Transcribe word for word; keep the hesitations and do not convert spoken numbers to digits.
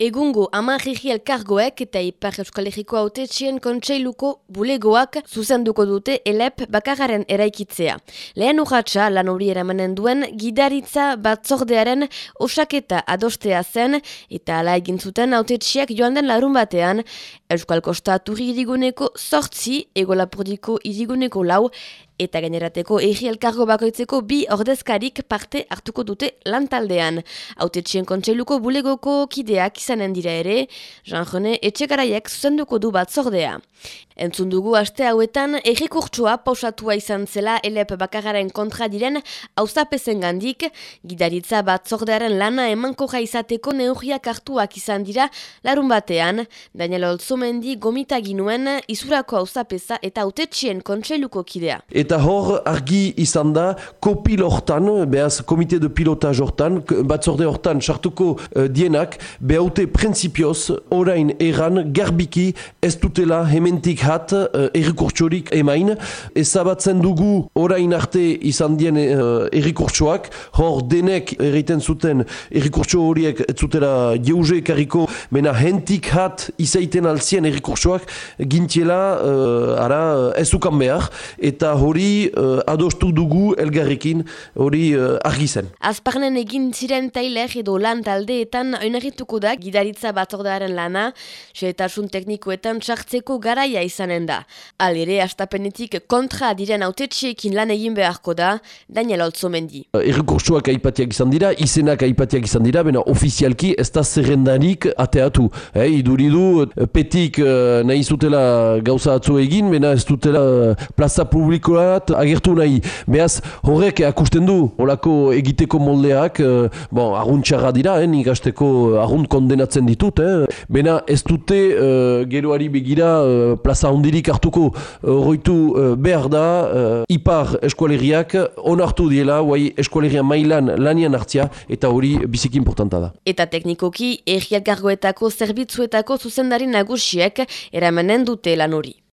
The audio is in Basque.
Egungo amarregi elkargoek eta Ipar Euskal Herriko Hautetxeen Kontseiluko bulegoak zuzenduko dute elep bakarraren eraikitzea. Lehen urratsa lan hori eramanen duen gidaritza batzordearen osaketa adostea zen eta hala egin zuten hautetxiak joan den larun batean Euskal Kosta Turri iriguneko sortzi, Ego Lapurdiko iriguneko lau eta gainerateko erri elkargo bakoitzeko bi ordezkarik parte hartuko dute lantaldean. Hautetxien kontseiluko bulegoko kideak izanen dira ere, Jean-René Etxegaraiek zuzenduko du batzordea. Entzun dugu aste hauetan errekurtsoa pausatua izan zela elep bakarraren kontra diren auzapezengandik, gidaritza batzordearen lana emankorra izateko neurriak hartuak izan dira larun batean, Daniel Olzomendi gomita ginuen izurako auzapeza eta hautetxien kontseiluko kidea. Eta hor argi izan da kopil hortan, behaz komite de pilotaj hortan, batzorde hortan sartuko uh, dienak, behaute prinsipioz orain eran garbiki ez dutela hementik hat uh, errekurtsorik emain. Ezabatzen dugu orain arte izan dien uh, errekurtsoak, hor denek erreiten zuten errekurtso horiek ez zutela jeuze ekarriko, bena hentik hat izaiten alzien errekurtsoak gintiela uh, ara ez ukan behar, eta hori uh, adostu dugu elgarrekin hori uh, argi zen. Azparnen egin ziren tailer edo lan taldeetan oinarrituko da gidaritza batzordearen lana, xehetasun teknikoetan sartzeko garaia izanen da. Halere, astapenetik kontra diren hautetxeekin lan egin beharko da, Daniel Olzomendi. Errekurtsoak aipatiak izan dira, izenak aipatiak izan dira, bena ofizialki ez da zerrendarik ateatu. Eh, iduridu, petik uh, nahi zutela gauza atzu egin, bena ez dutela uh, plaza publikoat agertu nahi. Beaz, horrek akusten du, holako egiteko moldeak, uh, bon, arruntxarra dira, eh, nik hasteko arrunt kondenatzen ditut, eh. Bena ez dute uh, geroari begira uh, plaza hondirik hartuko horretu uh, uh, behar da uh, Ipar eskualeriak onartu diela, guai eskualeria mailan lanian hartzia, eta hori biziki importanta da. Eta teknikoki, erri elkargoetako zerbitzuetako zuzendari nagusiek eramanen dute lan hori.